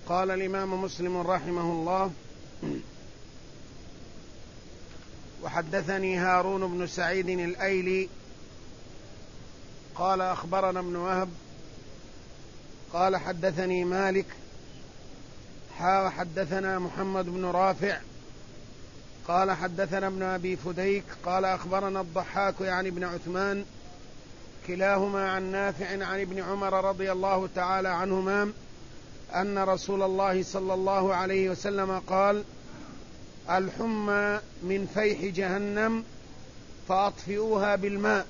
قال الإمام مسلم رحمه الله: وحدثني هارون بن سعيد الأيلي قال أخبرنا ابن وهب قال حدثني مالك وحدثنا محمد بن رافع قال حدثنا ابن أبي فديك قال أخبرنا الضحاك يعني ابن عثمان كلاهما عن نافع عن ابن عمر رضي الله تعالى عنهما أن رسول الله صلى الله عليه وسلم قال: الحمى من فيح جهنم فأطفئوها بالماء.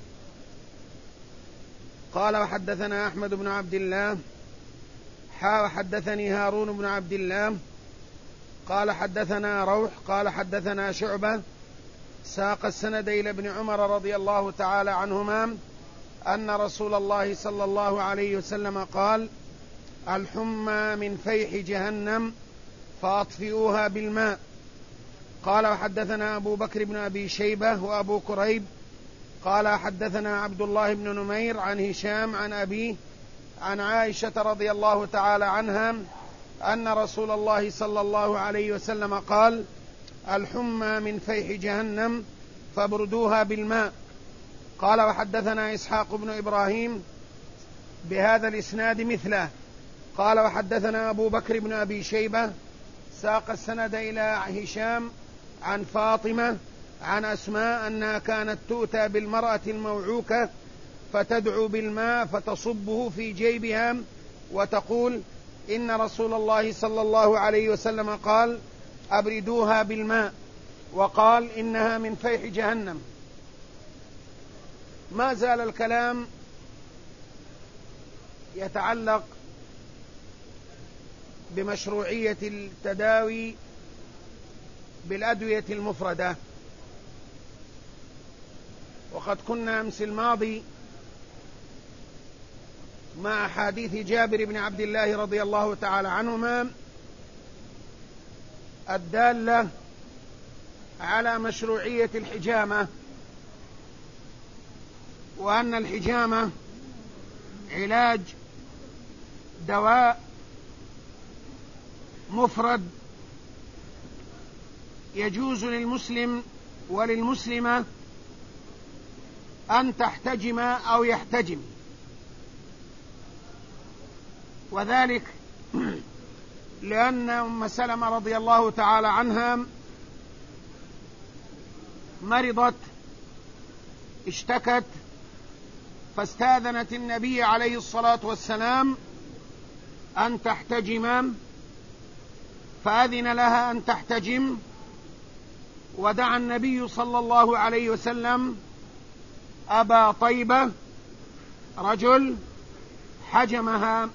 قال وحدثنا أحمد بن عبد الله وحدثني هارون بن عبد الله قال حدثنا روح قال حدثنا شعبة ساق السند إلى ابن عمر رضي الله تعالى عنهما أن رسول الله صلى الله عليه وسلم قال: الحمى من فيح جهنم فأطفئوها بالماء. قال وحدثنا أبو بكر بن أبي شيبة وأبو كريب قال حدثنا عبد الله بن نمير عن هشام عن أبيه عن عائشة رضي الله تعالى عنها أن رسول الله صلى الله عليه وسلم قال: الحمى من فيح جهنم فابردوها بالماء. قال وحدثنا إسحاق بن إبراهيم بهذا الإسناد مثله. قال وحدثنا أبو بكر بن أبي شيبة ساق السند إلى هشام عن فاطمة عن أسماء أنها كانت تؤتى بالمرأة الموعوكة فتدعو بالماء فتصبه في جيبها وتقول: إن رسول الله صلى الله عليه وسلم قال: أبردوها بالماء، وقال: إنها من فيح جهنم. ما زال الكلام يتعلق بمشروعية التداوي بالأدوية المفردة، وقد كنا أمس الماضي مع حديث جابر بن عبد الله رضي الله تعالى عنهما الدالة على مشروعية الحجامة، وأن الحجامة علاج دواء مفرد يجوز للمسلم وللمسلمة أن تحتجم أو يحتجم، وذلك لأن أم سلمة رضي الله تعالى عنها مرضت اشتكت فاستاذنت النبي عليه الصلاة والسلام أن تحتجم، فأذن لها أن تحتجم، ودعا النبي صلى الله عليه وسلم أبا طيبة رجل حجمها.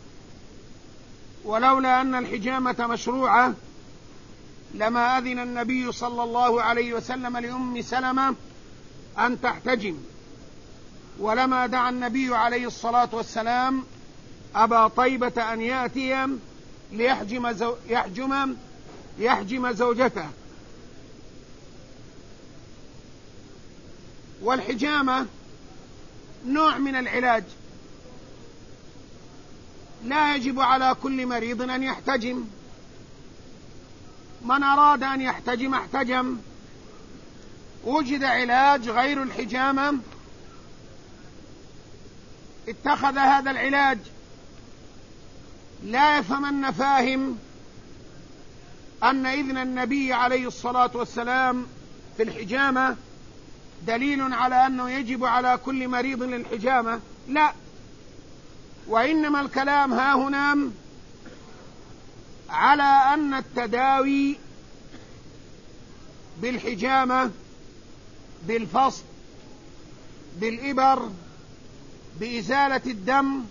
ولولا أن الحجامة مشروعة لما أذن النبي صلى الله عليه وسلم لأم سلمة أن تحتجم، ولما دعا النبي عليه الصلاة والسلام أبا طيبة أن يأتي ليحجم زوجته. والحجامة نوع من العلاج، لا يجب على كل مريض أن يحتجم، من أراد أن يحتجم احتجم. وجد علاج غير الحجامة اتخذ هذا العلاج. لا يفهمن فاهم أن إذن النبي عليه الصلاة والسلام في الحجامة دليل على أنه يجب على كل مريض للحجامة، لا، وإنما الكلام ها هنا على أن التداوي بالحجامة بالفصل بالإبر بإزالة الدم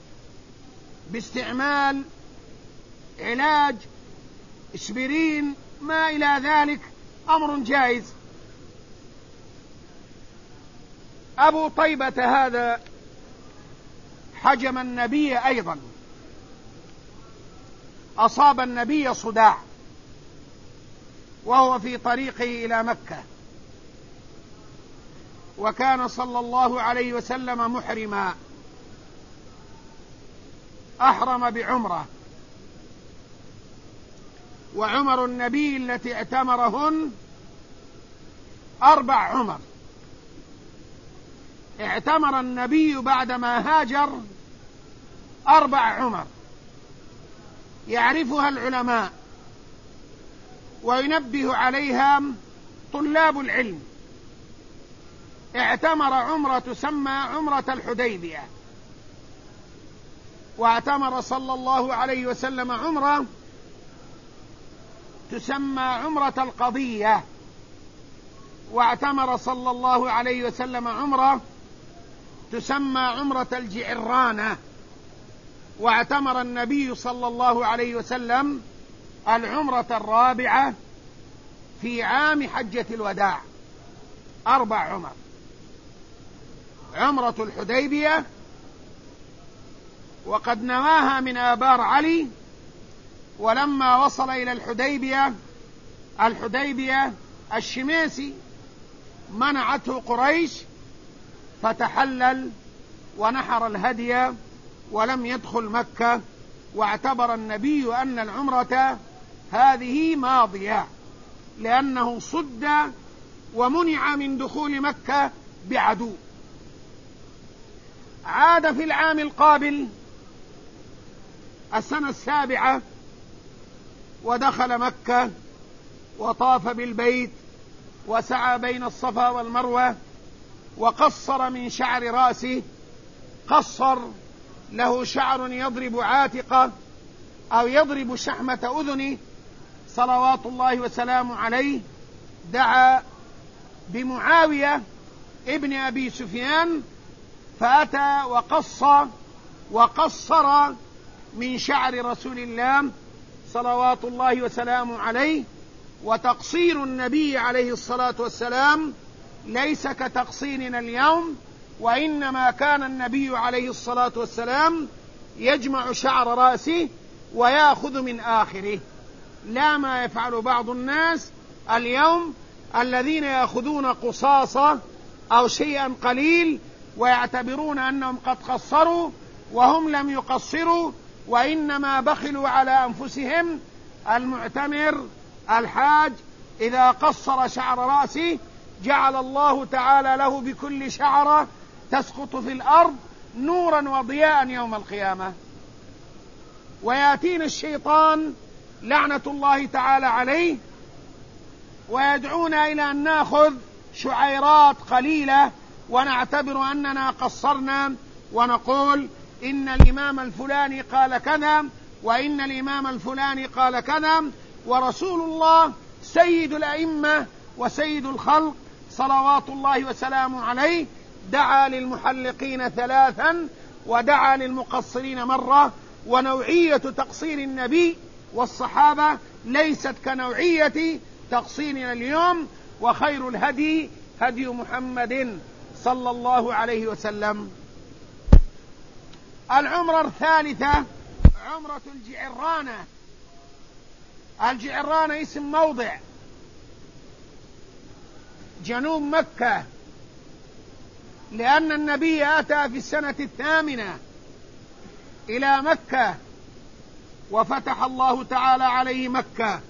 باستعمال علاج اسبرين ما إلى ذلك أمر جائز. أبو طيبة هذا حجم النبي أيضا، أصاب النبي صداع وهو في طريقه إلى مكة، وكان صلى الله عليه وسلم محرما، أحرم بعمرة، وعمر النبي التي اعتمرهن 4 عمر. اعتمر النبي بعدما هاجر 4 عمر يعرفها العلماء وينبه عليها طلاب العلم. اعتمر عمرة تسمى عمرة الحديبية، واعتمر صلى الله عليه وسلم عمرة تسمى عمرة القضية، واعتمر صلى الله عليه وسلم عمرة تسمى عمرة الجعرانة، واعتمر النبي صلى الله عليه وسلم العمرة الرابعة في عام حجة الوداع. 4 عمر: عمرة الحديبية، وقد نواها من آبار علي، ولما وصل إلى الحديبية الشميسي منعته قريش فتحلل ونحر الهدي ولم يدخل مكة، واعتبر النبي أن العمرة هذه ماضية لأنه صد ومنع من دخول مكة بعدو. عاد في العام القابل السنة 7 ودخل مكة وطاف بالبيت وسعى بين الصفا والمروة، وقصر من شعر رأسه، قصر له شعر يضرب عاتقه أو يضرب شحمة أذنه صلوات الله وسلامه عليه. دعا بمعاوية ابن أبي سفيان فأتى وقصر من شعر رسول الله صلوات الله وسلامه عليه. وتقصير النبي عليه الصلاة والسلام ليس كتقصيرنا اليوم، وإنما كان النبي عليه الصلاة والسلام يجمع شعر رأسه ويأخذ من آخره، لا ما يفعل بعض الناس اليوم الذين يأخذون قصاصة أو شيئا قليل ويعتبرون أنهم قد قصروا وهم لم يقصروا، وإنما بخلوا على أنفسهم. المعتمر الحاج إذا قصر شعر رأسه جعل الله تعالى له بكل شعرة تسقط في الأرض نورا وضياء يوم القيامة. ويأتينا الشيطان لعنة الله تعالى عليه ويدعونا إلى أن نأخذ شعيرات قليلة ونعتبر أننا قصرنا، ونقول إن الإمام الفلاني قال كذا وإن الإمام الفلاني قال كذا، ورسول الله سيد الأئمة وسيد الخلق صلوات الله وسلامه عليه دعا للمحلقين 3 ودعا للمقصرين مرة. ونوعية تقصير النبي والصحابة ليست كنوعية تقصيرنا اليوم، وخير الهدي هدي محمد صلى الله عليه وسلم. العمرة الثالثة عمرة الجعرانة. الجعرانة اسم موضع جنوب مكة، لأن النبي أتى في السنة 8 إلى مكة وفتح الله تعالى عليه مكة،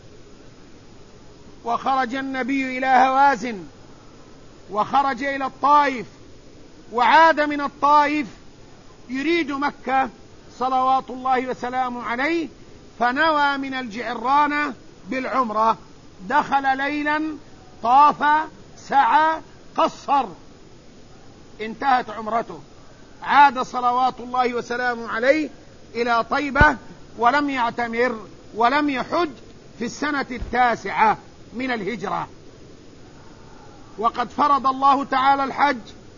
وخرج النبي إلى هوازن وخرج إلى الطائف وعاد من الطائف يريد مكة صلوات الله وسلامه عليه، فنوى من الجعرانة بالعمرة. دخل ليلا، طاف، سعى، قصر، انتهت عمرته. عاد صلوات الله وسلامه عليه إلى طيبة ولم يعتمر ولم يحج في السنة 9 من الهجرة. وقد فرض الله تعالى الحج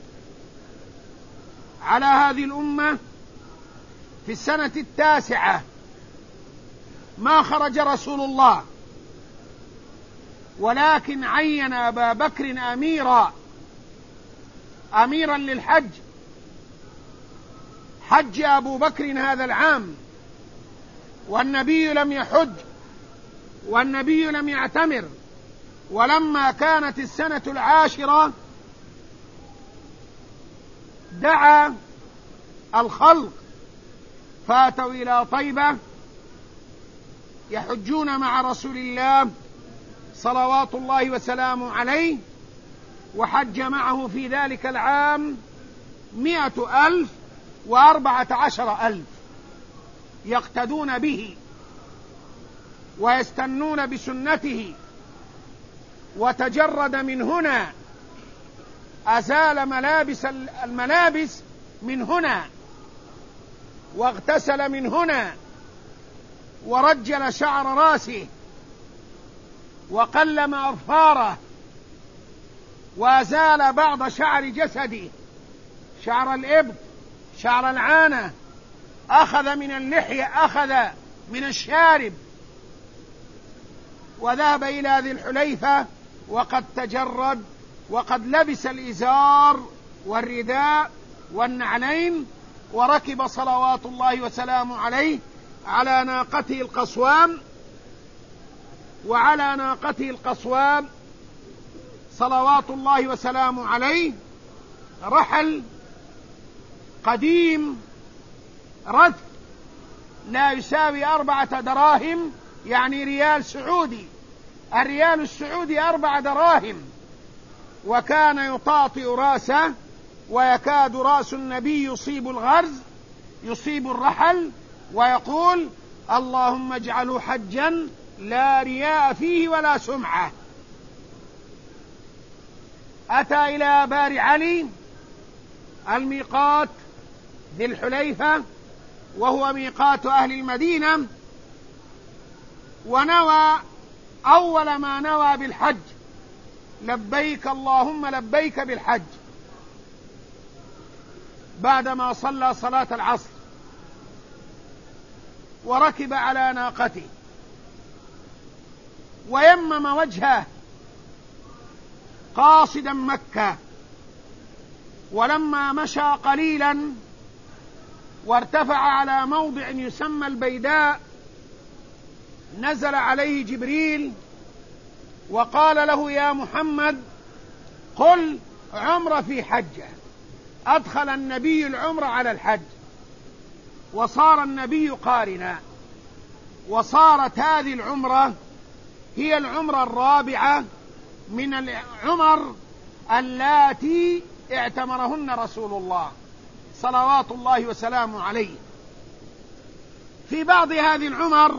على هذه الأمة في السنة 9. ما خرج رسول الله، ولكن عين أبا بكر أميرا للحج. حج أبو بكر هذا العام والنبي لم يحج والنبي لم يعتمر. ولما كانت السنة 10 دعا الخلق فاتوا إلى طيبة يحجون مع رسول الله صلوات الله وسلامه عليه، وحج معه في ذلك العام 114,000 يقتدون به ويستنون بسنته. وتجرد من هنا، أزال الملابس من هنا، واغتسل من هنا، ورجل شعر راسه، وقلم أظفاره، وأزال بعض شعر جسده، شعر الإبط، شعر العانة، أخذ من اللحية، أخذ من الشارب، وذهب إلى ذي الحليفة وقد تجرد، وقد لبس الإزار والرداء والنعلين، وركب صلوات الله وسلامه عليه على ناقته القصوام. وعلى ناقته القصوام صلوات الله وسلامه عليه رحل قديم رث لا يساوي 4 دراهم، يعني ريال سعودي. الريال السعودي 4 دراهم. وكان يطاطئ راسه، ويكاد رأس النبي يصيب الغرز، يصيب الرحل، ويقول: اللهم اجعله حجا لا رياء فيه ولا سمعة. أتى إلى بار علي الميقات ذي الحليفة، وهو ميقات أهل المدينة، ونوى أول ما نوى بالحج: لبيك اللهم لبيك بالحج، بعدما صلى صلاة العصر، وركب على ناقته ويمم وجهه قاصدا مكة. ولما مشى قليلا وارتفع على موضع يسمى البيداء، نزل عليه جبريل وقال له: يا محمد قل عمرة في حجة. أدخل النبي العمرة على الحج، وصار النبي قارنا، وصارت هذه العمرة هي العمرة الرابعة من العمر اللاتي اعتمرهن رسول الله صلوات الله وسلامه عليه. في بعض هذه العمر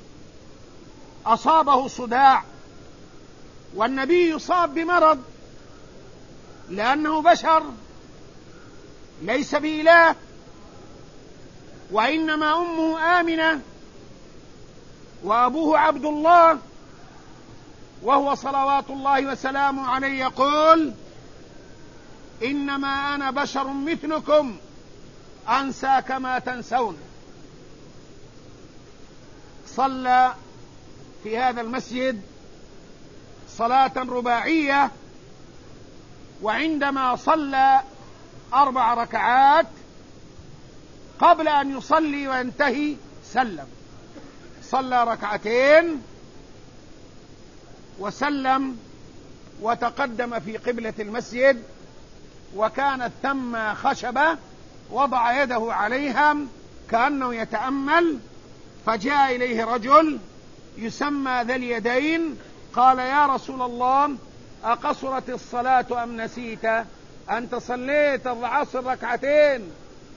أصابه صداع، والنبي يصاب بمرض لأنه بشر ليس بإله، وإنما أمه آمنة وأبوه عبد الله، وهو صلوات الله وسلامه عليه يقول: إنما أنا بشر مثلكم أنسى كما تنسون. صلى في هذا المسجد صلاة رباعية، وعندما صلى 4 ركعات قبل أن يصلي وينتهي سلم. صلى 2 ركعتين وسلم، وتقدم في قبلة المسجد، وكانت ثم خشبة وضع يده عليها كأنه يتأمل، فجاء إليه رجل يسمى ذا اليدين، قال: يا رسول الله، أقصرت الصلاة أم نسيت؟ أنت صليت العصر 2 ركعتين،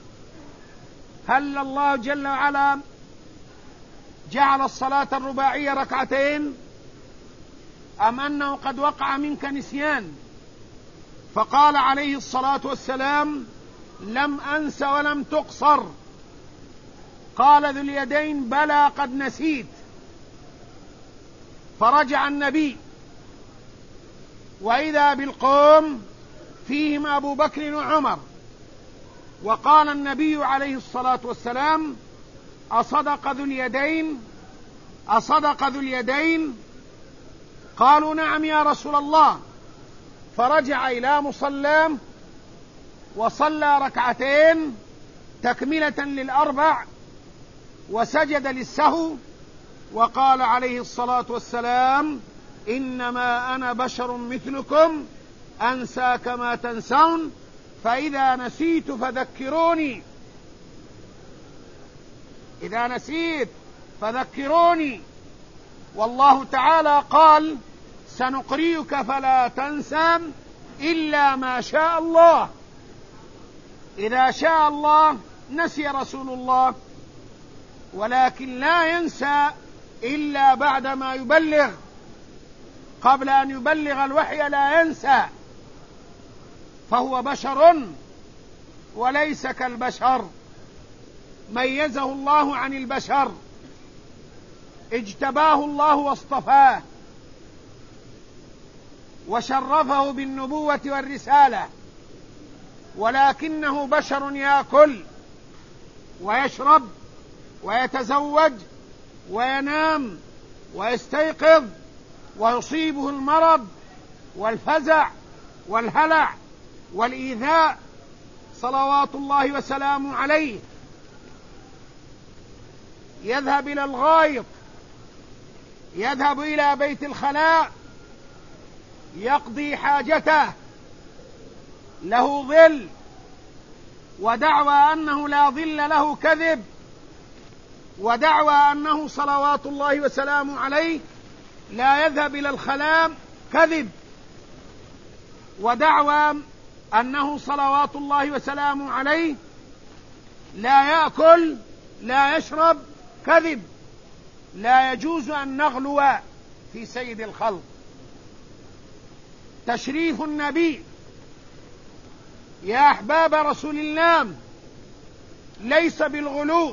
هل الله جل وعلا جعل الصلاة الرباعية 2 ركعتين، أم أنه قد وقع منك نسيان؟ فقال عليه الصلاة والسلام: لم أنس ولم تقصر. قال ذو اليدين: بلى قد نسيت. فرجع النبي، وإذا بالقوم فيهم أبو بكر وعمر، وقال النبي عليه الصلاة والسلام: أصدق ذو اليدين؟ أصدق ذو اليدين؟ قالوا: نعم يا رسول الله. فرجع إلى مصلاه وصلى 2 ركعتين تكملة ل4، وسجد للسهو، وقال عليه الصلاة والسلام: إنما أنا بشر مثلكم أنسى كما تنسون، فإذا نسيت فذكروني، إذا نسيت فذكروني. والله تعالى قال: سنقرئك فلا تنسى إلا ما شاء الله. إذا شاء الله نسي رسول الله، ولكن لا ينسى إلا بعدما يبلغ. قبل أن يبلغ الوحي لا ينسى، فهو بشر وليس كالبشر، ميزه الله عن البشر، اجتباه الله واصطفاه وشرفه بالنبوة والرسالة، ولكنه بشر يأكل ويشرب ويتزوج وينام ويستيقظ، ويصيبه المرض والفزع والهلع والإيذاء، صلوات الله وسلامه عليه. يذهب إلى الغائط، يذهب إلى بيت الخلاء، يقضي حاجته، له ظل، ودعوى أنه لا ظل له كذب، ودعوى أنه صلوات الله وسلامه عليه لا يذهب إلى الخلاء كذب، ودعوى أنه صلوات الله وسلامه عليه لا يأكل لا يشرب كذب. لا يجوز أن نغلو في سيد الخلق. تشريف النبي يا أحباب رسول الله ليس بالغلو،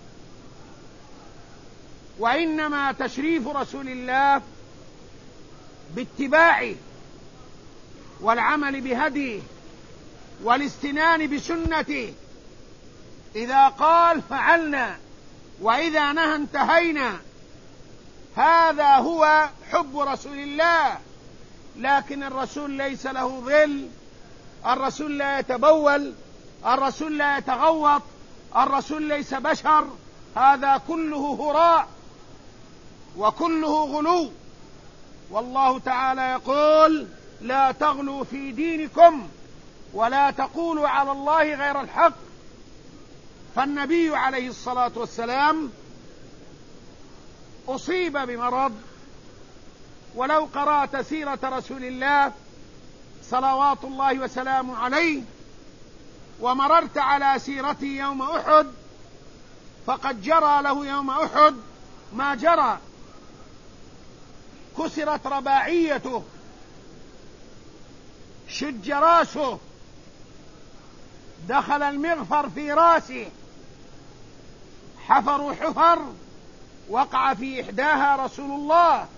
وإنما تشريف رسول الله باتباعه والعمل بهديه والاستنان بسنته. إذا قال فعلنا، وإذا نهى انتهينا. هذا هو حب رسول الله. لكن الرسول ليس له ظل، الرسول لا يتبول، الرسول لا يتغوط، الرسول ليس بشر. هذا كله هراء وكله غلو. والله تعالى يقول: لا تغلوا في دينكم ولا تقولوا على الله غير الحق. فالنبي عليه الصلاة والسلام أصيب بمرض، ولو قرأت سيرة رسول الله صلوات الله وسلامه عليه ومررت على سيرته يوم أحد، فقد جرى له يوم أحد ما جرى. كسرت رباعيته، شج راسه، دخل المغفر في راسه، حفروا حفر وقع في إحداها رسول الله،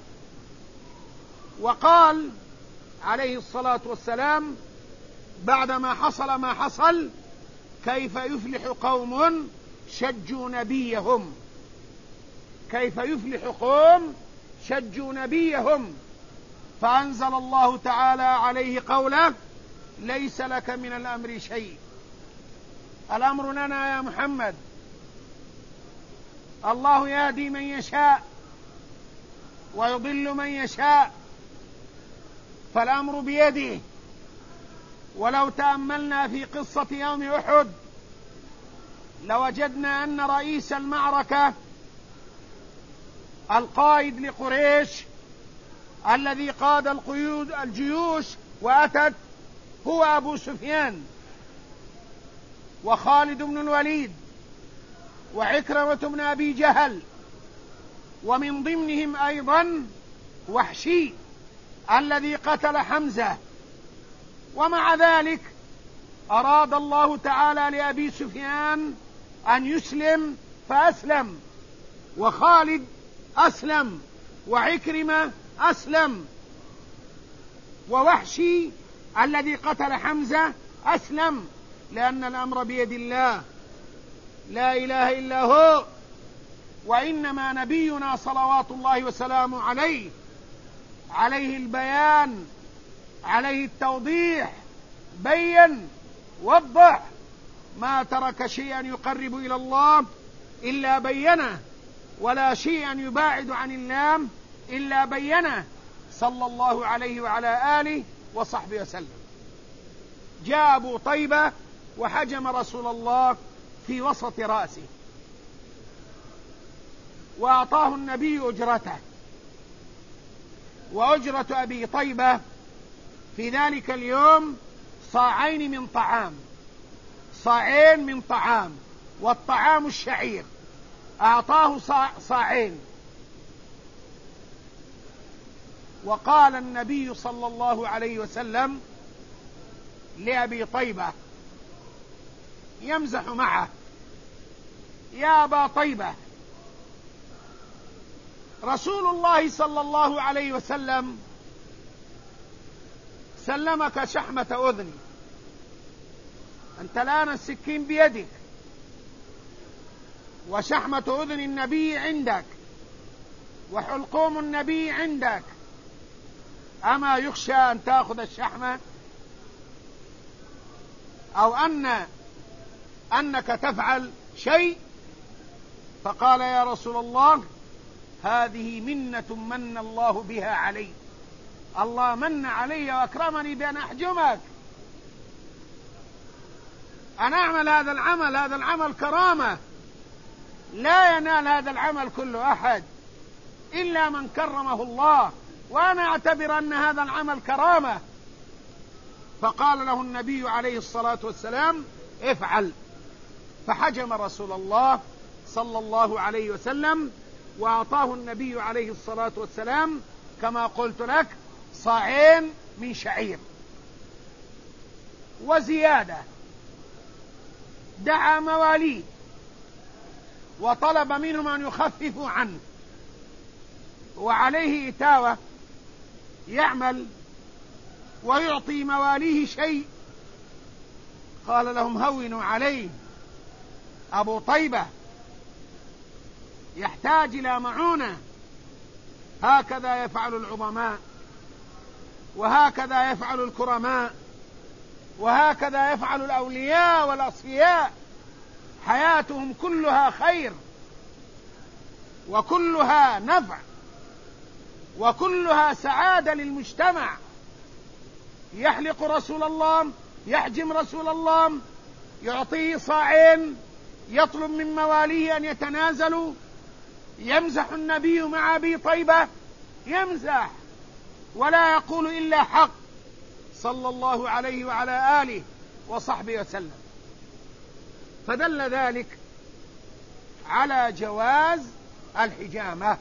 وقال عليه الصلاة والسلام بعدما حصل ما حصل: كيف يفلح قوم شجوا نبيهم، كيف يفلح قوم شجوا نبيهم. فأنزل الله تعالى عليه قوله: ليس لك من الأمر شيء. الأمر لنا يا محمد. الله يهدي من يشاء ويضل من يشاء، فالأمر بيده. ولو تأملنا في قصة يوم أحد لوجدنا أن رئيس المعركة القائد لقريش الذي قاد الجيوش وأتت هو أبو سفيان وخالد بن الوليد وعكرمة بن أبي جهل، ومن ضمنهم أيضا وحشي الذي قتل حمزة. ومع ذلك أراد الله تعالى لأبي سفيان أن يسلم فأسلم، وخالد أسلم، وعكرمة أسلم، ووحشي الذي قتل حمزة أسلم، لأن الأمر بيد الله لا إله إلا هو. وإنما نبينا صلوات الله وسلامه عليه البيان، عليه التوضيح، بين وضح، ما ترك شيئا يقرب إلى الله إلا بينه، ولا شيئا يباعد عن الله إلا بينه، صلى الله عليه وعلى آله وصحبه وسلم. جاء أبو طيبة وحجم رسول الله في وسط رأسه، وأعطاه النبي أجرته وأجرة أبي طيبة في ذلك اليوم صاعين من طعام، صاعين من طعام، والطعام الشعير، أعطاه صاعين. وقال النبي صلى الله عليه وسلم لأبي طيبة يمزح معه: يا أبا طيبة، رسول الله صلى الله عليه وسلم سلمك شحمة أذني، أنت الآن السكين بيدك وشحمة أذن النبي عندك وحلقوم النبي عندك، أما يخشى أن تأخذ الشحمة أو أنك تفعل شيء؟ فقال: يا رسول الله، هذه منة من الله بها علي، الله من علي وأكرمني بأن أحجمك، أن أعمل هذا العمل، هذا العمل كرامة، لا ينال هذا العمل كل أحد إلا من كرمه الله، وأنا أعتبر أن هذا العمل كرامة. فقال له النبي عليه الصلاة والسلام: افعل. فحجم رسول الله صلى الله عليه وسلم، وأعطاه النبي عليه الصلاة والسلام كما قلت لك صاعين من شعير وزيادة. دعا مواليه وطلب منهم أن يخففوا عنه، وعليه إتاوة يعمل ويعطي مواليه شيء. قال لهم: هونوا عليه، أبو طيبة يحتاج إلى معونة. هكذا يفعل العظماء، وهكذا يفعل الكرماء، وهكذا يفعل الأولياء والأصفياء، حياتهم كلها خير وكلها نفع وكلها سعادة للمجتمع. يحلق رسول الله، يحجم رسول الله، يعطيه صاعين، يطلب من مواليه أن يتنازلوا، يمزح النبي مع أبي طيبة، يمزح ولا يقول إلا حق صلى الله عليه وعلى آله وصحبه وسلم. فدل ذلك على جواز الحجامة،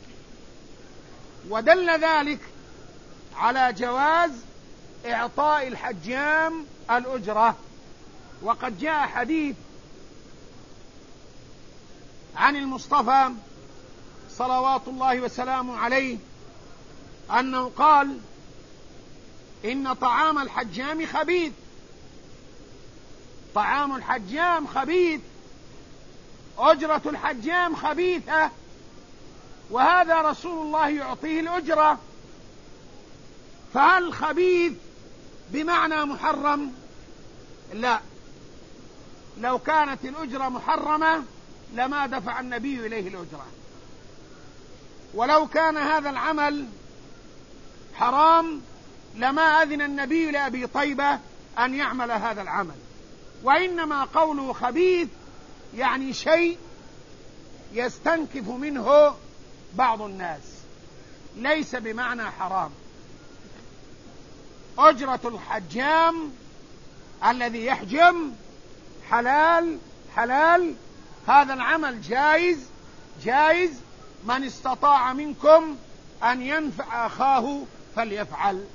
ودل ذلك على جواز إعطاء الحجام الأجرة. وقد جاء حديث عن المصطفى صلوات الله وسلامه عليه أنه قال: إن طعام الحجام خبيث، طعام الحجام خبيث، أجرة الحجام خبيثة، وهذا رسول الله يعطيه الأجرة. فهل خبيث بمعنى محرم؟ لا، لو كانت الأجرة محرمة لما دفع النبي إليه الأجرة، ولو كان هذا العمل حرام لما أذن النبي لأبي طيبة أن يعمل هذا العمل. وإنما قوله خبيث يعني شيء يستنكف منه بعض الناس، ليس بمعنى حرام. أجرة الحجام الذي يحجم حلال حلال، هذا العمل جائز جائز، من استطاع منكم أن ينفع أخاه فليفعل.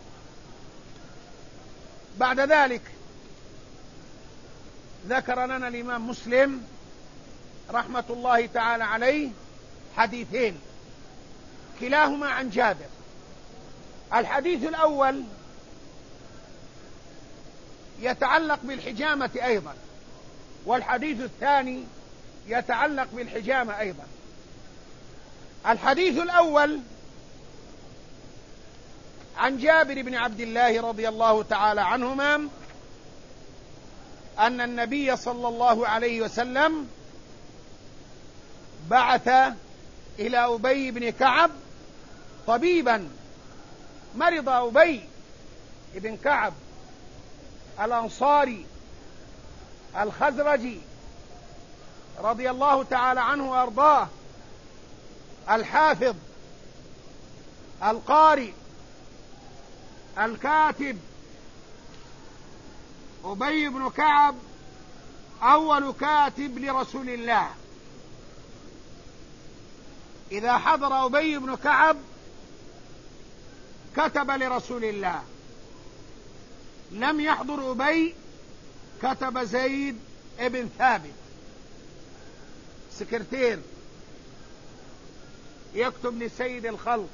بعد ذلك ذكر لنا الإمام مسلم رحمة الله تعالى عليه حديثين كلاهما عن جابر. الحديث الأول يتعلق بالحجامة أيضا، والحديث الثاني يتعلق بالحجامة أيضا. الحديث الأول عن جابر بن عبد الله رضي الله تعالى عنهما أن النبي صلى الله عليه وسلم بعث إلى أبي بن كعب طبيبا. مرض أبي بن كعب الأنصاري الخزرجي رضي الله تعالى عنه وأرضاه، الحافظ القارئ الكاتب أبي بن كعب أول كاتب لرسول الله. إذا حضر أبي بن كعب كتب لرسول الله، لم يحضر أبي كتب زيد ابن ثابت سكرتير يكتب لسيد الخلق،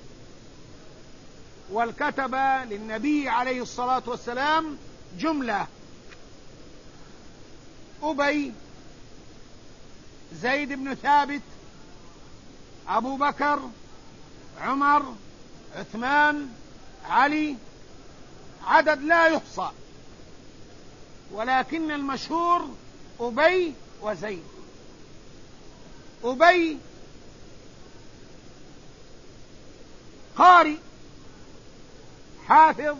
والكتبة للنبي عليه الصلاة والسلام جملة: أبي، زيد بن ثابت، أبو بكر، عمر، عثمان، علي، عدد لا يحصى، ولكن المشهور أبي وزيد. أبي قارئ حافظ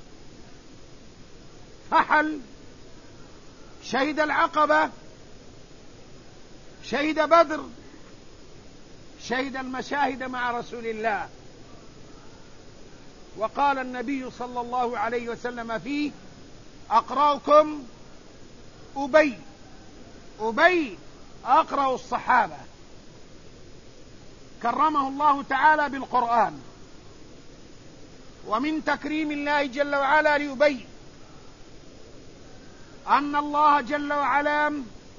فحل، شهد العقبة، شهد بدر، شهد المشاهد مع رسول الله. وقال النبي صلى الله عليه وسلم فيه: أقرأكم أبي. أبي أقرأ الصحابة، كرمه الله تعالى بالقرآن. ومن تكريم الله جل وعلا لأبي أن الله جل وعلا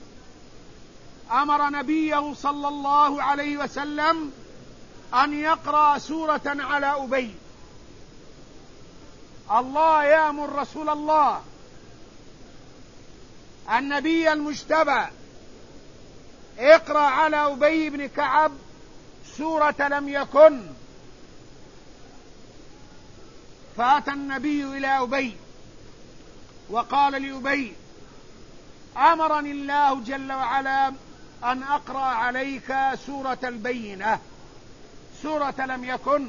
أمر نبيه صلى الله عليه وسلم أن يقرأ سورة على أبي. الله يأمر رسول الله النبي المجتبى: اقرأ على أبي بن كعب سورة لم يكن. فأتى النبي إلى أبي وقال لأبي: أمرني الله جل وعلا أن أقرأ عليك سورة البينة، سورة لم يكن.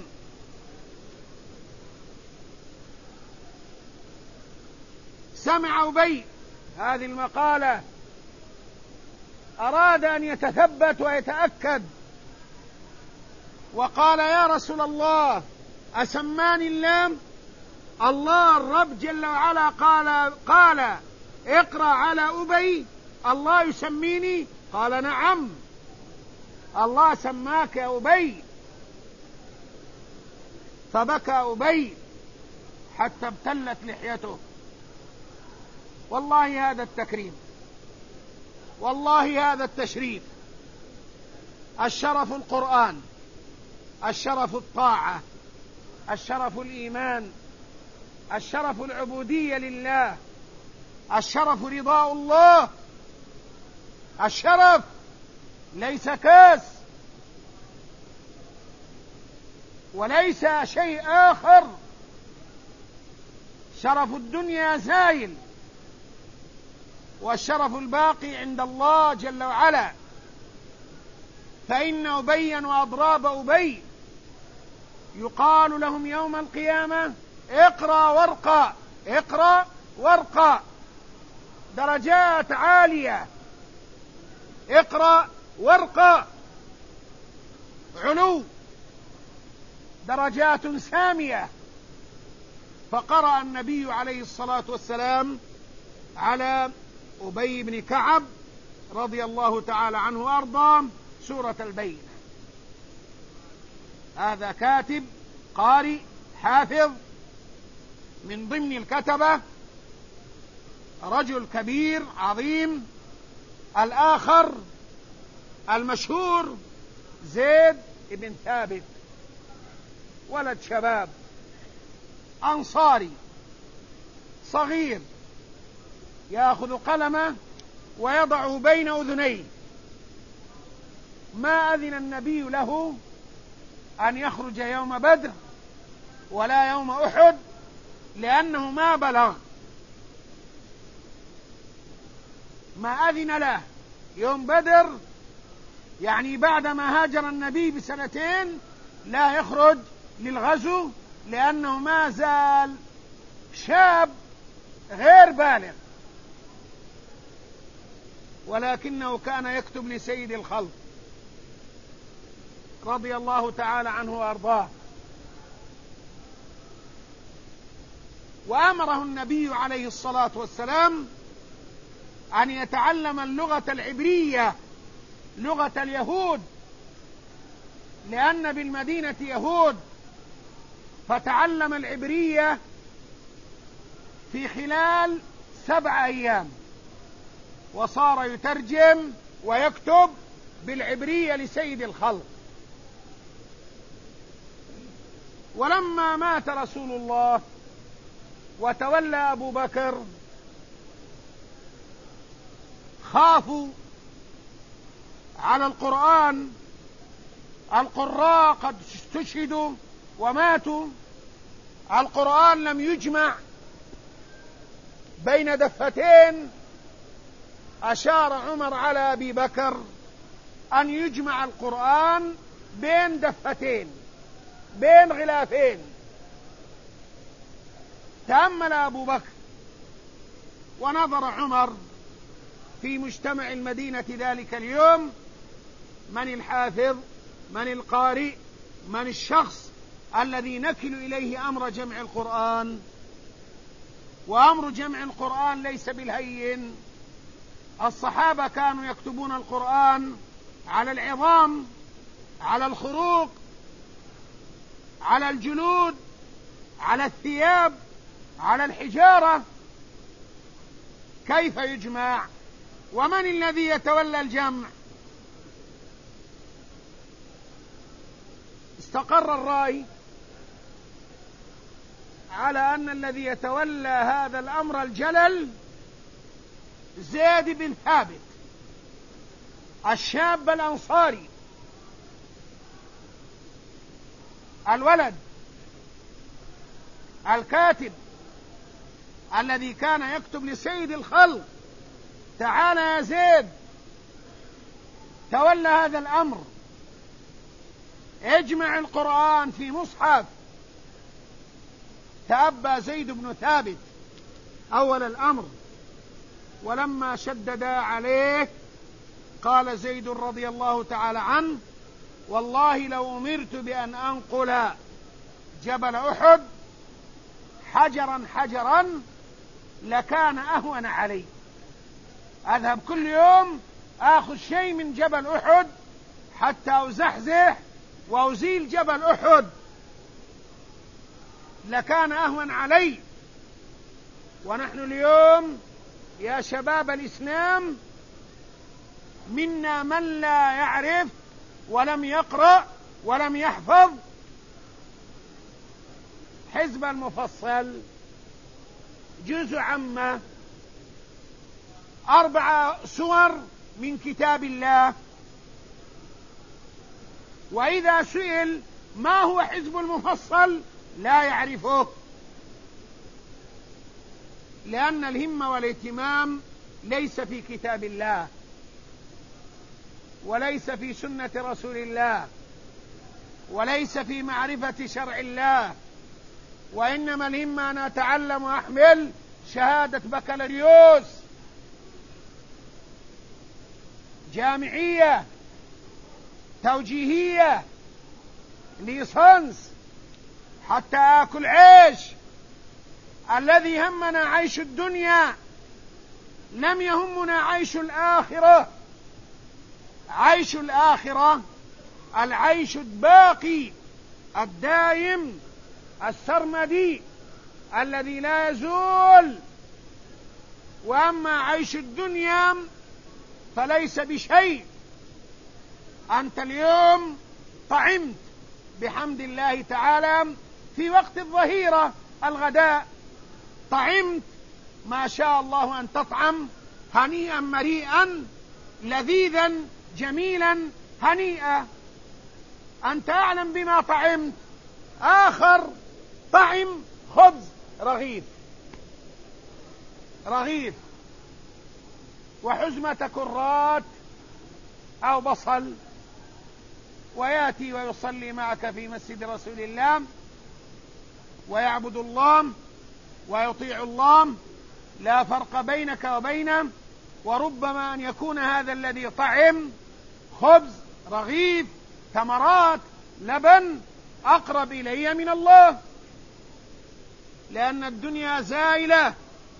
سمع أبي هذه المقالة، أراد أن يتثبت ويتأكد، وقال: يا رسول الله، أسماني الله الرب جل وعلا قال اقرأ على أبي، الله يسميني؟ قال: نعم، الله سماك يا أبي. فبكى أبي حتى ابتلت لحيته. والله هذا التكريم، والله هذا التشريف. الشرف القرآن، الشرف الطاعة، الشرف الإيمان، الشرف العبودية لله، الشرف رضاء الله. الشرف ليس كاس وليس شيء آخر. شرف الدنيا زائل، والشرف الباقي عند الله جل وعلا. فإن أبيا وأضراب أبي يقال لهم يوم القيامة: اقرأ وارقى، اقرأ وارقى. درجات عالية، اقرأ وارقى، علو، درجات سامية. فقرأ النبي عليه الصلاة والسلام على أبي بن كعب رضي الله تعالى عنه وأرضاه سورة البينة. هذا كاتب قارئ حافظ من ضمن الكتبة، رجل كبير عظيم. الآخر المشهور زيد بن ثابت، ولد شباب أنصاري صغير، يأخذ قلمه ويضعه بين أذنيه. ما أذن النبي له أن يخرج يوم بدر ولا يوم أحد، لأنه ما بلغ. ما أذن له يوم بدر، يعني بعدما هاجر النبي بسنتين، لا يخرج للغزو، لأنه ما زال شاب غير بالغ. ولكنه كان يكتب لسيد الخلق رضي الله تعالى عنه وأرضاه. وأمره النبي عليه الصلاة والسلام أن يتعلم اللغة العبرية، لغة اليهود، لأن بالمدينة يهود، فتعلم العبرية في خلال 7 أيام، وصار يترجم ويكتب بالعبرية لسيد الخلق. ولما مات رسول الله وتولى أبو بكر خافوا على القرآن، القراء قد استشهدوا وماتوا، القرآن لم يجمع بين دفتين. أشار عمر على أبي بكر أن يجمع القرآن بين دفتين، بين غلافين. تأمل أبو بكر ونظر عمر في مجتمع المدينة ذلك اليوم، من الحافظ، من القارئ، من الشخص الذي نكل إليه أمر جمع القرآن؟ وأمر جمع القرآن ليس بالهين. الصحابة كانوا يكتبون القرآن على العظام، على الخروق، على الجلود، على الثياب، على الحجارة. كيف يجمع؟ ومن الذي يتولى الجمع؟ استقر الرأي على أن الذي يتولى هذا الأمر الجلل زيد بن ثابت، الشاب الأنصاري، الولد الكاتب الذي كان يكتب لسيد الخلق. تعال يا زيد، تولى هذا الأمر، اجمع القرآن في مصحف. تأبى زيد بن ثابت أول الأمر، ولما شددا عليه قال زيد رضي الله تعالى عنه: والله لو أمرت بأن أنقل جبل أحد حجرا حجرا لكان أهون علي. أذهب كل يوم آخذ شيء من جبل أحد حتى أزحزح وأزيل جبل أحد لكان أهون علي. ونحن اليوم يا شباب الإسلام منا من لا يعرف ولم يقرأ ولم يحفظ حزب المفصل، جزء عامة، 4 سور من كتاب الله. وإذا سئل ما هو حزب المفصل لا يعرفه، لأن الهمة والاهتمام ليس في كتاب الله وليس في سنة رسول الله وليس في معرفة شرع الله، وإنما الهمة أن أتعلم وأحمل شهادة بكالوريوس، جامعية، توجيهية، ليسانس، حتى آكل عيش. الذي همنا عيش الدنيا، لم يهمنا عيش الآخرة. عيش الآخرة العيش الباقي الدائم السرمدي الذي لا يزول. وأما عيش الدنيا فليس بشيء. أنت اليوم طعمت بحمد الله تعالى في وقت الظهيرة الغداء، طعمت ما شاء الله أن تطعم، هنيئا مريئا، لذيذا جميلا هنيئا. أنت أعلم بما طعمت. آخر طعم خبز رغيف وحزمة كرات أو بصل، ويأتي ويصلي معك في مسجد رسول الله ويعبد الله ويطيع الله، لا فرق بينك وبينه. وربما أن يكون هذا الذي طعم خبز رغيف تمرات لبن أقرب إلي من الله. لأن الدنيا زائلة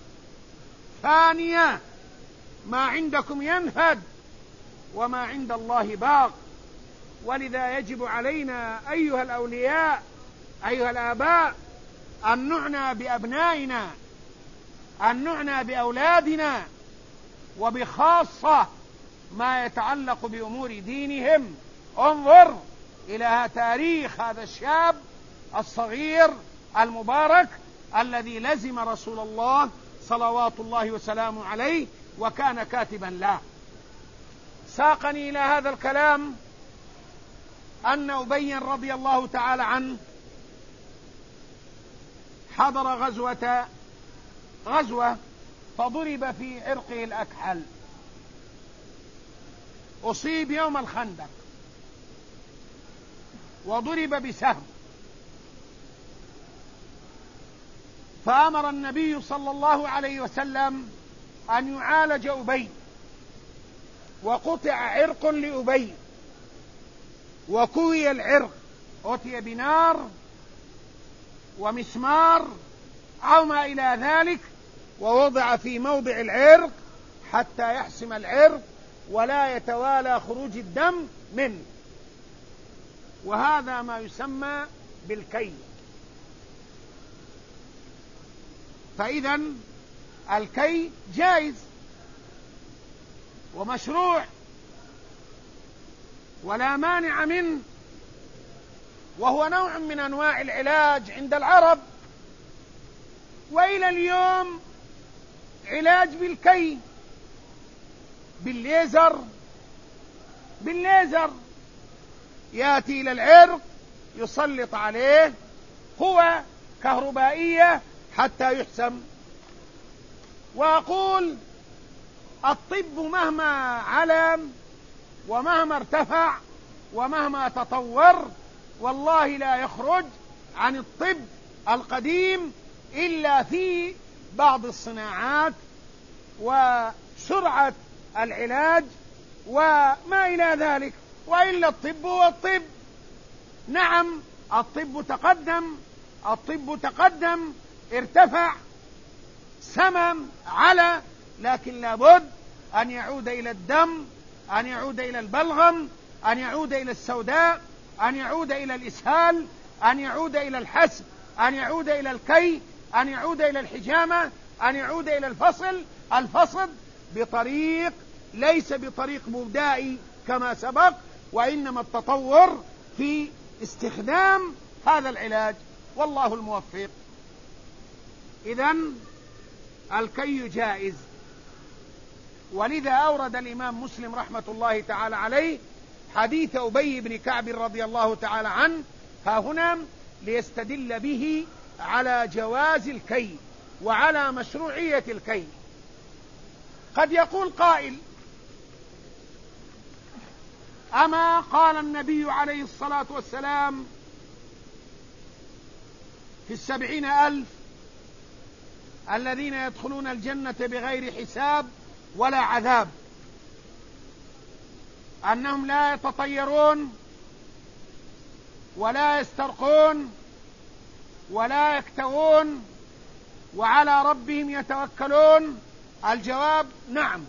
فانية، ما عندكم ينفد وما عند الله باق. ولذا يجب علينا أيها الأولياء أيها الآباء أن نعنى بأبنائنا، أن نعنى بأولادنا، وبخاصة ما يتعلق بأمور دينهم. انظر إلى تاريخ هذا الشاب الصغير المبارك الذي لزم رسول الله صلوات الله وسلامه عليه وكان كاتبا له. ساقني إلى هذا الكلام أن أبي رضي الله تعالى عنه حضر غزوة فضرب في عرقه الأكحل، أصيب يوم الخندق وضرب بسهم، فأمر النبي صلى الله عليه وسلم أن يعالج أبي، وقطع عرق لأبي وكوي العرق، أتي بنار ومسمار أو ما إلى ذلك ووضع في موضع العرق حتى يحسم العرق ولا يتوالى خروج الدم منه، وهذا ما يسمى بالكي. فإذا الكي جائز ومشروع ولا مانع منه، وهو نوع من أنواع العلاج عند العرب، وإلى اليوم علاج بالكي بالليزر يأتي إلى العرق يسلط عليه قوى كهربائية حتى يحسم. وأقول الطب مهما علم ومهما ارتفع ومهما تطور والله لا يخرج عن الطب القديم إلا في بعض الصناعات وسرعة العلاج وما إلى ذلك، وإلا الطب هو الطب. نعم الطب تقدم ارتفع سمم على، لكن لابد أن يعود إلى الدم، أن يعود إلى البلغم، أن يعود إلى السوداء، أن يعود إلى الإسهال، أن يعود إلى الحسم، أن يعود إلى الكي، أن يعود إلى الحجامة، أن يعود إلى الفصد بطريق ليس بطريق مبدئي كما سبق، وإنما التطور في استخدام هذا العلاج، والله الموفق. إذن الكي جائز، ولذا أورد الإمام مسلم رحمة الله تعالى عليه حديث أبي بن كعب رضي الله تعالى عنه ها هنا ليستدل به على جواز الكي وعلى مشروعية الكي. قد يقول قائل: أما قال النبي عليه الصلاة والسلام في 70,000 الذين يدخلون الجنة بغير حساب ولا عذاب أنهم لا يتطيرون ولا يسترقون ولا يكتوون وعلى ربهم يتوكلون؟ الجواب: نعم،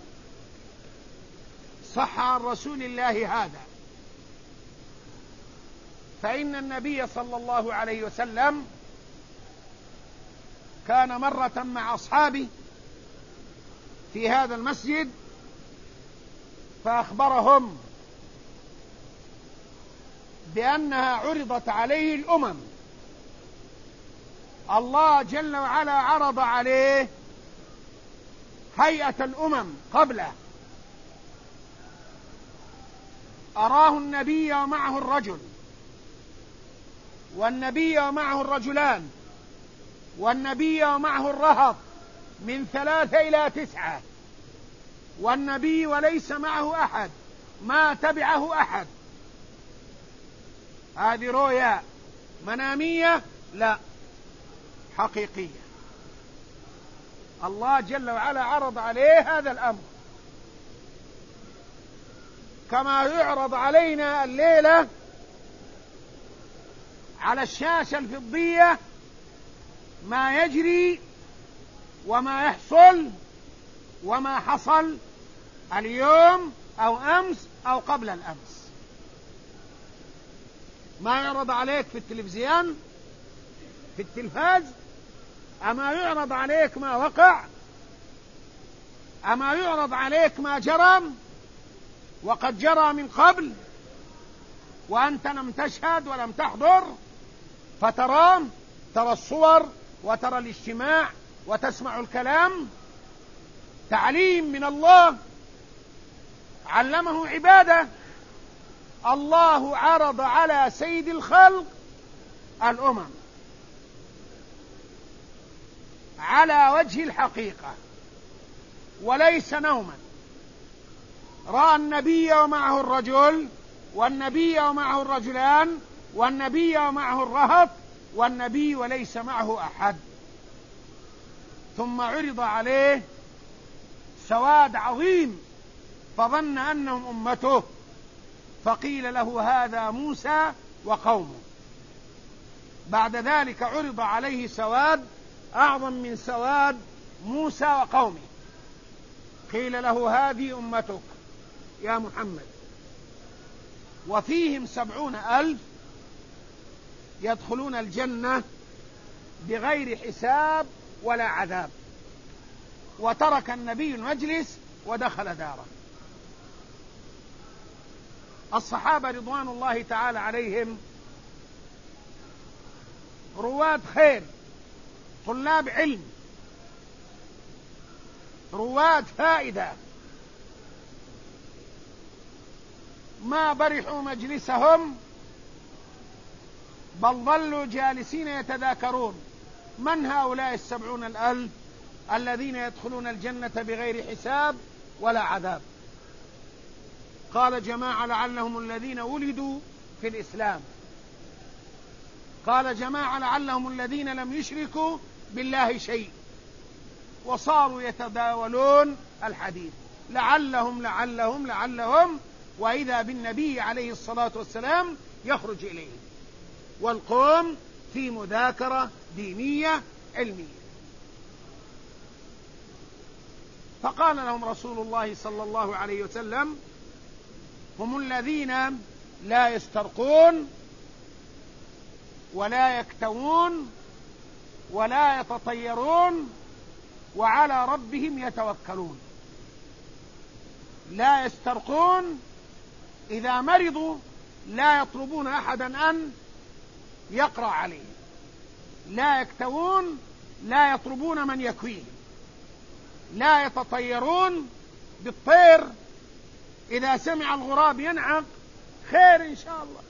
صح عن رسول الله هذا. فإن النبي صلى الله عليه وسلم كان مرة مع أصحابه في هذا المسجد فأخبرهم بأنها عرضت عليه الأمم، الله جل وعلا عرض عليه هيئة الأمم قبله، أراه النبي ومعه الرجل، والنبي ومعه الرجلان، والنبي ومعه الرهط من 3 إلى 9، والنبي وليس معه أحد، ما تبعه أحد. هذه رؤيا منامية؟ لا، حقيقية. الله جل وعلا عرض عليه هذا الأمر كما يعرض علينا الليلة على الشاشة الفضية ما يجري وما يحصل وما حصل اليوم أو أمس أو قبل الأمس. ما يعرض عليك في التلفزيون في التلفاز، أما يعرض عليك ما وقع، أما يعرض عليك ما جرى وقد جرى من قبل وأنت لم تشهد ولم تحضر، فترى الصور وترى الاجتماع وتسمع الكلام. تعليم من الله علمه عباده. الله عرض على سيد الخلق الأمم على وجه الحقيقة وليس نوما. رأى النبي ومعه الرجل، والنبي ومعه الرجلان، والنبي ومعه الرهط، والنبي وليس معه أحد. ثم عرض عليه سواد عظيم فظن أنهم أمته، فقيل له هذا موسى وقومه. بعد ذلك عرض عليه سواد أعظم من سواد موسى وقومه، قيل له هذه أمتك يا محمد، وفيهم 70,000 يدخلون الجنة بغير حساب ولا عذاب. وترك النبي المجلس ودخل داره. الصحابة رضوان الله تعالى عليهم رواد خير، طلاب علم، رواد فائدة، ما برحوا مجلسهم بل ظلوا جالسين يتذاكرون من هؤلاء 70,000 الذين يدخلون الجنة بغير حساب ولا عذاب. قال جماعة لعلهم الذين ولدوا في الإسلام، قال جماعة لعلهم الذين لم يشركوا بالله شيء، وصاروا يتداولون الحديث لعلهم لعلهم لعلهم، وإذا بالنبي عليه الصلاة والسلام يخرج إليه، والقوم في مذاكرة دينية علمية. فقال لهم رسول الله صلى الله عليه وسلم: هم الذين لا يسترقون ولا يكتوون ولا يتطيرون وعلى ربهم يتوكلون. لا يسترقون، إذا مرضوا لا يطلبون أحدا أن يقرأ عليه. لا يكتوون، لا يطلبون من يكويه. لا يتطيرون بالطير، إذا سمع الغراب ينعق خير إن شاء الله،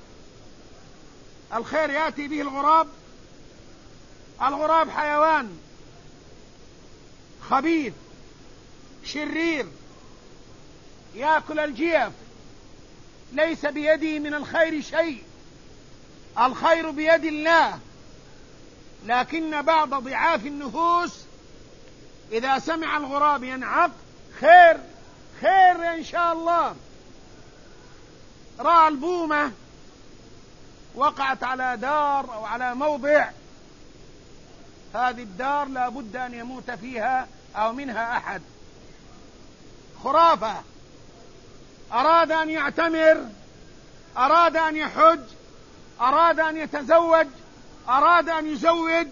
الخير يأتي به الغراب. الغراب حيوان خبيث شرير يأكل الجيف، ليس بيده من الخير شيء، الخير بيد الله. لكن بعض ضعاف النفوس إذا سمع الغراب ينعق خير خير إن شاء الله. رأى البومة وقعت على دار أو على موضع، هذه الدار لا بد أن يموت فيها أو منها أحد. خرافة. أراد أن يعتمر، أراد أن يحج، أراد أن يتزوج، أراد أن يزوج،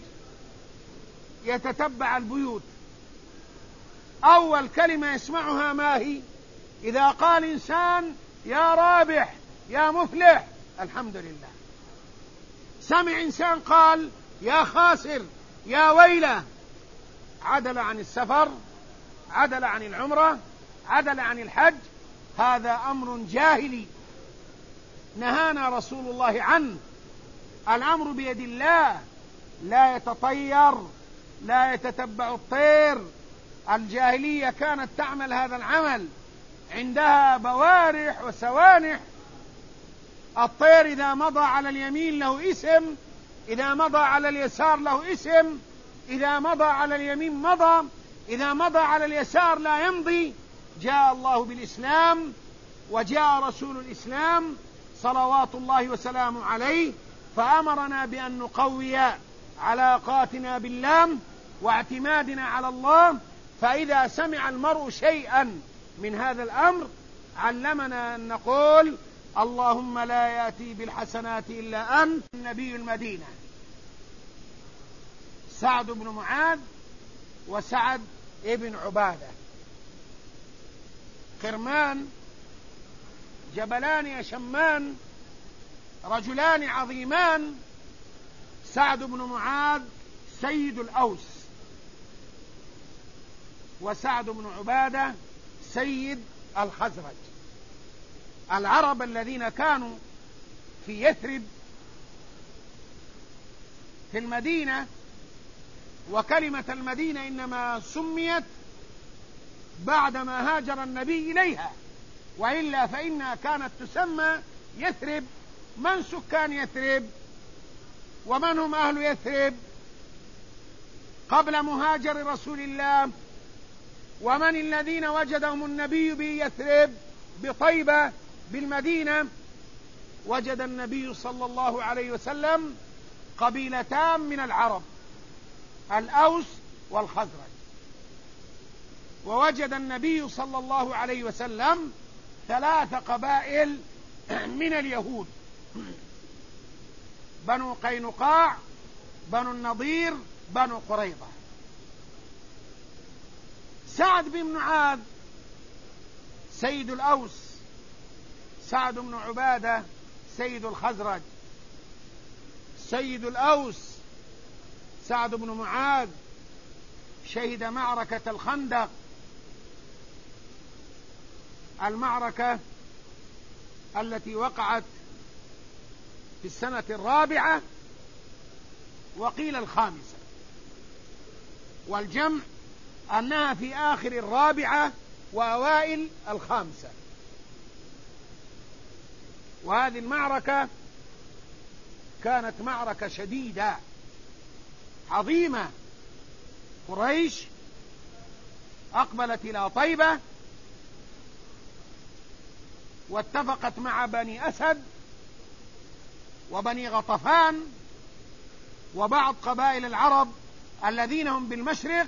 يتتبع البيوت. أول كلمة يسمعها ما هي؟ إذا قال إنسان يا رابح يا مفلح الحمد لله. سمع إنسان قال يا خاسر يا ويله، عدل عن السفر، عدل عن العمرة، عدل عن الحج. هذا أمر جاهلي نهانا رسول الله عنه. الأمر بيد الله، لا يتطير، لا يتتبع الطير. الجاهلية كانت تعمل هذا العمل، عندها بوارح وسوانح. الطير إذا مضى على اليمين له اسم، إذا مضى على اليسار له اسم، إذا مضى على اليمين مضى، إذا مضى على اليسار لا يمضي. جاء الله بالإسلام وجاء رسول الإسلام صلوات الله وسلامه عليه، فأمرنا بأن نقوي علاقاتنا بالله واعتمادنا على الله. فإذا سمع المرء شيئا من هذا الأمر علمنا أن نقول اللهم لا يأتي بالحسنات إلا أنت. نبي المدينة سعد بن معاذ وسعد ابن عبادة، قرمان جبلان يشمان، رجلان عظيمان. سعد بن معاذ سيد الأوس، وسعد بن عبادة سيد الخزرج. العرب الذين كانوا في يثرب في المدينة، وكلمة المدينة إنما سميت بعدما هاجر النبي إليها، وإلا فإنها كانت تسمى يثرب. من سكان يثرب ومن هم أهل يثرب قبل مهاجر رسول الله؟ ومن الذين وجدهم النبي بيثرب بطيبة بالمدينة؟ وجد النبي صلى الله عليه وسلم قبيلتان من العرب، الأوس والخزرج. ووجد النبي صلى الله عليه وسلم 3 قبائل من اليهود: بنو قينقاع، بنو النضير، بنو قريظة. سعد بن معاذ سيد الأوس، سعد بن عبادة سيد الخزرج. سيد الأوس سعد بن معاذ شهد معركة الخندق، المعركة التي وقعت في السنة 4 وقيل 5، والجمع أنها في آخر 4 وأوائل 5. وهذه المعركة كانت معركة شديدة عظيمة. قريش أقبلت إلى طيبة واتفقت مع بني أسد وبني غطفان وبعض قبائل العرب الذين هم بالمشرق،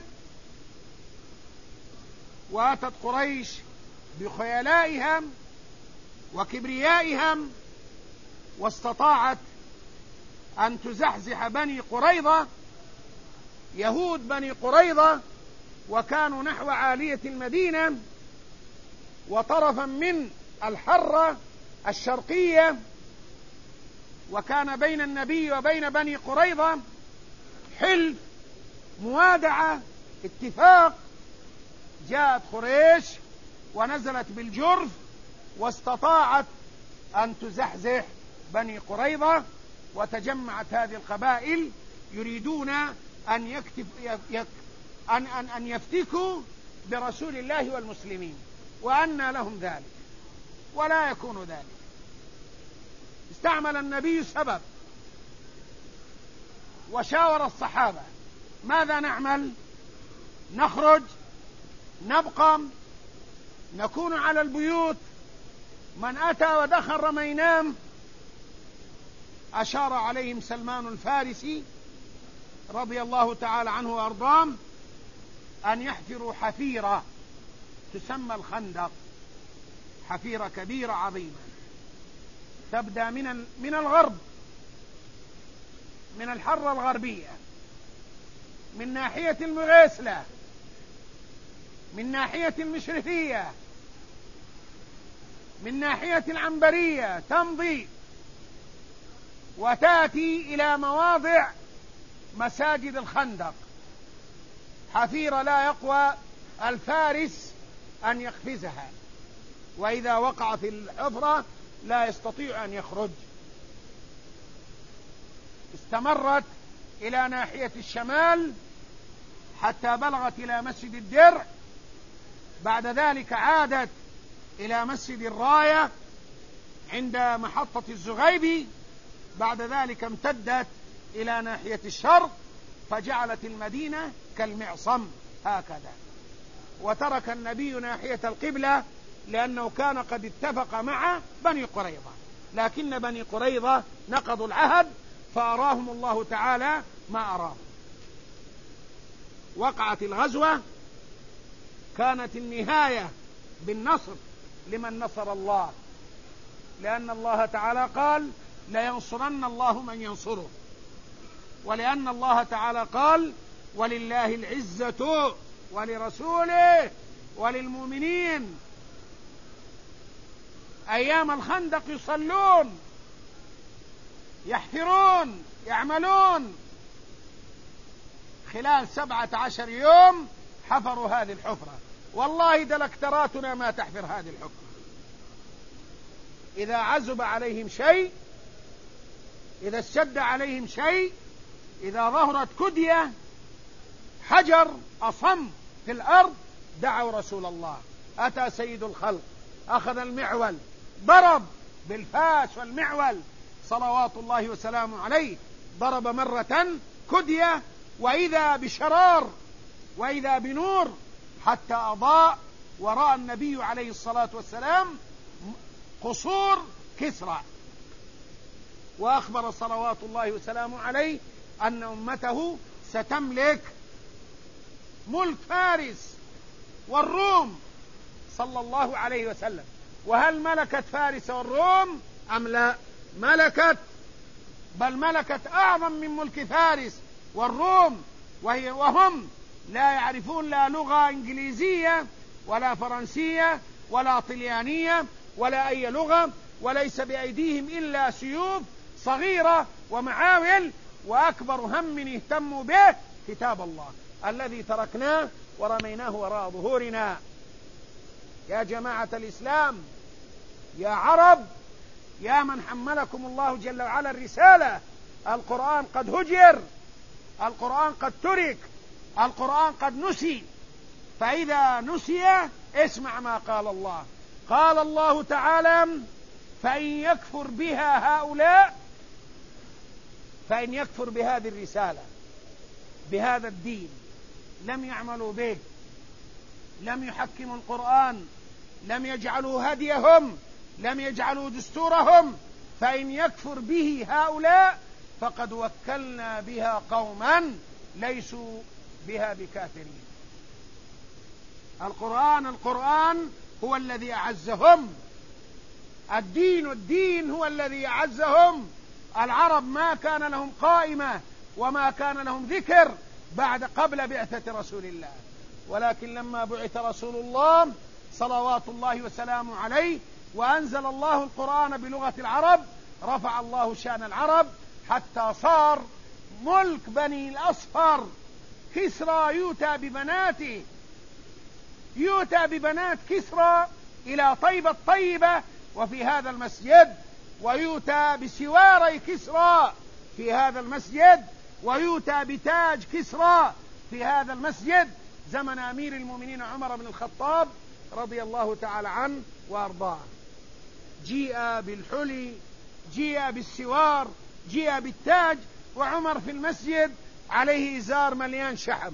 وأتت قريش بخيلائهم وكبريائهم واستطاعت أن تزحزح بني قريظة، يهود بني قريظة، وكانوا نحو عالية المدينة وطرفا من الحرة الشرقية. وكان بين النبي وبين بني قريظة حلف، موادعة، اتفاق. جاءت قريش ونزلت بالجرف واستطاعت أن تزحزح بني قريظة، وتجمعت هذه القبائل يريدون أن يفتكوا برسول الله والمسلمين، وأنى لهم ذلك، ولا يكون ذلك. استعمل النبي سبب وشاور الصحابة: ماذا نعمل؟ نخرج؟ نبقى؟ نكون على البيوت؟ من أتى ودخل رميناه. أشار عليهم سلمان الفارسي رضي الله تعالى عنه وأرضاه أن يحفروا حفيرة تسمى الخندق، حفيرة كبيرة عظيمة تبدأ من الغرب، من الحرة الغربية، من ناحية المغيسلة، من ناحية المشرفية، من ناحية العنبرية، تمضي وتأتي إلى مواضع مساجد الخندق. حفيرة لا يقوى الفارس أن يقفزها، وإذا وقع في الحفرة لا يستطيع أن يخرج. استمرت إلى ناحية الشمال حتى بلغت إلى مسجد الدرع، بعد ذلك عادت إلى مسجد الراية عند محطة الزغيبي، بعد ذلك امتدت إلى ناحية الشرق فجعلت المدينة كالمعصم هكذا. وترك النبي ناحية القبلة لأنه كان قد اتفق مع بني قريظة، لكن بني قريظة نقضوا العهد، فأراهم الله تعالى ما أراه. وقعت الغزوة، كانت النهاية بالنصر لمن نصر الله، لأن الله تعالى قال لينصرن الله من ينصره، ولأن الله تعالى قال ولله العزة ولرسوله وللمؤمنين. أيام الخندق يصلون، يحفرون، يعملون، خلال 17 يوم حفروا هذه الحفرة. والله دلكتراتنا ما تحفر هذه الحفرة. إذا عزب عليهم شيء، إذا اشتد عليهم شيء، إذا ظهرت كدية، حجر أصم في الأرض، دعوا رسول الله. أتى سيد الخلق، أخذ المعول، ضرب بالفاس والمعول صلوات الله وسلامه عليه، ضرب مرة كدية، وإذا بشرار وإذا بنور حتى أضاء، ورأى النبي عليه الصلاة والسلام قصور كسرى، وأخبر صلوات الله وسلامه عليه أن أمته ستملك ملك فارس والروم صلى الله عليه وسلم. وهل ملكت فارس والروم أم لا؟ ملكت، بل ملكت أعظم من ملك فارس والروم، وهم لا يعرفون لا لغة إنجليزية ولا فرنسية ولا طليانية ولا أي لغة، وليس بأيديهم إلا سيوف صغيرة ومعاول، وأكبر هم اهتموا به كتاب الله الذي تركناه ورميناه وراء ظهورنا. يا جماعة الإسلام، يا عرب، يا من حملكم الله جل وعلا الرسالة، القرآن قد هجر، القرآن قد ترك، القرآن قد نسي. فإذا نسي اسمع ما قال الله. قال الله تعالى فإن يكفر بها هؤلاء، فإن يكفر بهذه الرسالة، بهذا الدين، لم يعملوا به، لم يحكموا القرآن، لم يجعلوا هديهم، لم يجعلوا دستورهم، فإن يكفر به هؤلاء فقد وكلنا بها قوما ليسوا بها بكافرين. القرآن هو الذي أعزهم، الدين هو الذي أعزهم. العرب ما كان لهم قائمة وما كان لهم ذكر قبل بعثة رسول الله، ولكن لما بعث رسول الله صلوات الله وسلامه عليه وأنزل الله القرآن بلغة العرب، رفع الله شأن العرب حتى صار ملك بني الأصفر كسرى يؤتى ببنات كسرى إلى طيبة الطيبة وفي هذا المسجد، ويؤتى بسواري كسرى في هذا المسجد، ويؤتى بتاج كسرى في هذا المسجد زمن أمير المؤمنين عمر بن الخطاب رضي الله تعالى عنه وأرضاه. جيء بالحلي، جيء بالسوار، جيء بالتاج، وعمر في المسجد عليه إزار مليان شحم،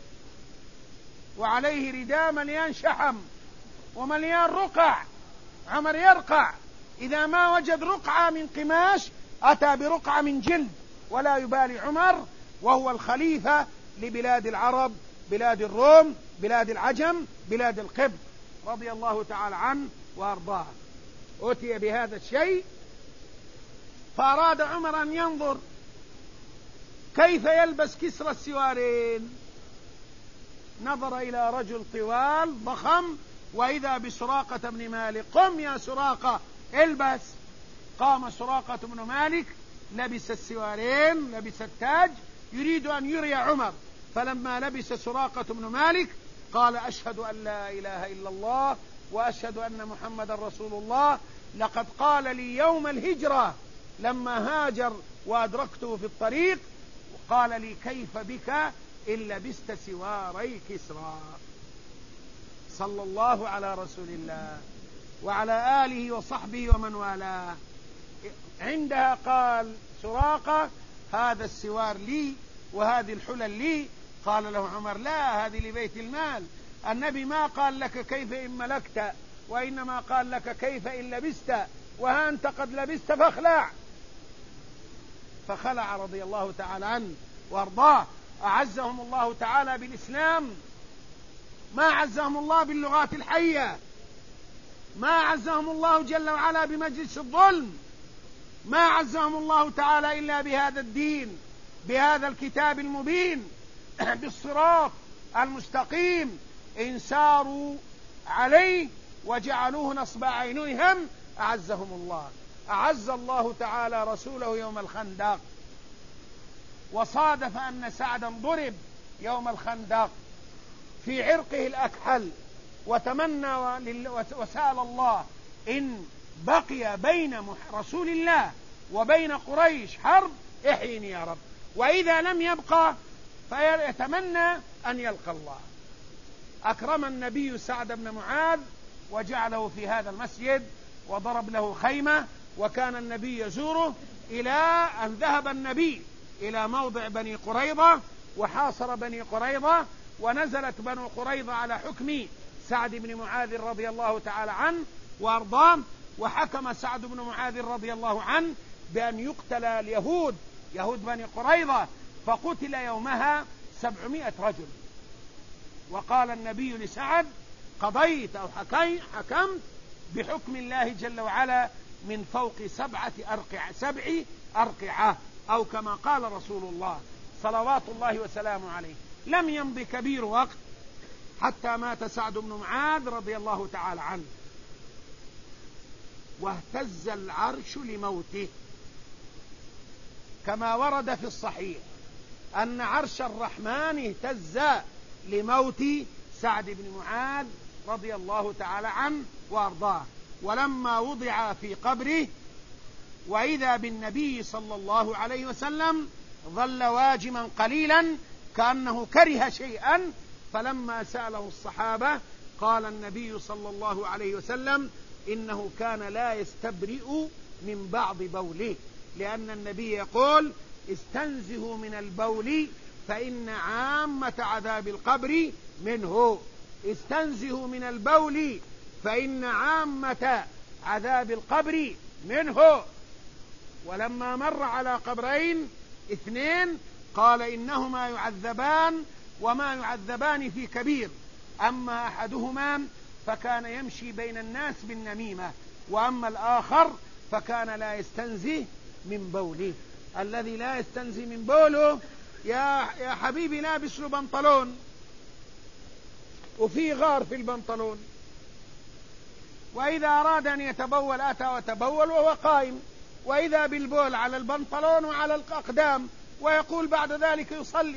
وعليه رداء مليان شحم ومليان رقع. عمر يرقع، إذا ما وجد رقعة من قماش أتى برقعة من جلد، ولا يبالي عمر، وهو الخليفة لبلاد العرب، بلاد الروم، بلاد العجم، بلاد القبط، رضي الله تعالى عنه وأرضاه. أتي بهذا الشيء، فأراد عمر أن ينظر كيف يلبس كسرى السوارين. نظر إلى رجل طوال ضخم، وإذا بسراقة بن مالك. قم يا سراقة البس. قام سراقة بن مالك، لبس السوارين، لبس التاج، يريد أن يري عمر. فلما لبس سراقة بن مالك قال أشهد أن لا إله إلا الله وأشهد أن محمد رسول الله. لقد قال لي يوم الهجرة لما هاجر وأدركته في الطريق، قال لي كيف بك إن لبست سواري كسرى. صلى الله على رسول الله وعلى آله وصحبه ومن والاه. عندها قال سراقة هذا السوار لي وهذه الحلل لي. قال له عمر لا، هذه لبيت المال. النبي ما قال لك كيف إن ملكت، وإنما قال لك كيف إن لبست، وها أنت قد لبست فاخلع. فخلع رضي الله تعالى عنه وارضاه. أعزهم الله تعالى بالإسلام، ما أعزهم الله باللغات الحية، ما أعزهم الله جل وعلا بمجلس الظلم، ما أعزهم الله تعالى إلا بهذا الدين، بهذا الكتاب المبين، بالصراط المستقيم. إن ساروا عليه وجعلوه نصب عينهم أعزهم الله. أعز الله تعالى رسوله يوم الخندق، وصادف أن سعدا ضرب يوم الخندق في عرقه الأكحل، وتمنى وسأل الله إن بقي بين رسول الله وبين قريش حرب احيني يا رب، وإذا لم يبقى فيتمنى أن يلقى الله. أكرم النبي سعد بن معاذ وجعله في هذا المسجد وضرب له خيمة، وكان النبي يزوره إلى أن ذهب النبي إلى موضع بني قريظة وحاصر بني قريظة، ونزلت بنو قريظة على حكم سعد بن معاذ رضي الله تعالى عنه وأرضاه. وحكم سعد بن معاذ رضي الله عنه بأن يقتل اليهود، يهود بني قريظة، فقتل يومها 700 رجل. وقال النبي لسعد: قضيت أو حكمت بحكم الله جل وعلا من فوق 7 أرقعة، أو كما قال رسول الله صلوات الله وسلامه عليه. لم يمض كبير وقت حتى مات سعد بن معاذ رضي الله تعالى عنه، واهتز العرش لموته، كما ورد في الصحيح أن عرش الرحمن اهتز لموت سعد بن معاذ رضي الله تعالى عنه وأرضاه. ولما وضع في قبره وإذا بالنبي صلى الله عليه وسلم ظل واجما قليلا كأنه كره شيئا، فلما سأله الصحابة قال النبي صلى الله عليه وسلم: إنه كان لا يستبرئ من بعض بوله، لأن النبي يقول: استنزهوا من البول فإن عامة عذاب القبر منه. استنزهوا من البول فإن عامة عذاب القبر منه. ولما مر على قبرين 2 قال: إنهما يعذبان وما يعذبان في كبير، أما أحدهما فكان يمشي بين الناس بالنميمة، وأما الآخر فكان لا يستنزه من بوله. الذي لا يستنزه من بوله يا حبيبي لابس له بنطلون وفي غار في البنطلون، وإذا أراد أن يتبول أتى وتبول وهو قائم، وإذا بالبول على البنطلون وعلى الأقدام، ويقول بعد ذلك يصلي.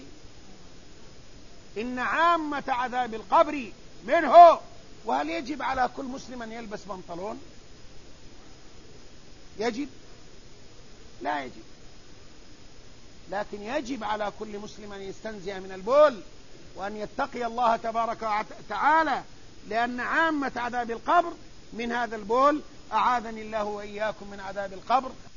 إن عامة عذاب القبر منه. وهل يجب على كل مسلم أن يلبس بنطلون؟ يجب؟ لا يجب، لكن يجب على كل مسلم أن يستنزه من البول وأن يتقي الله تبارك وتعالى، لأن عامة عذاب القبر من هذا البول. أعاذني الله وإياكم من عذاب القبر.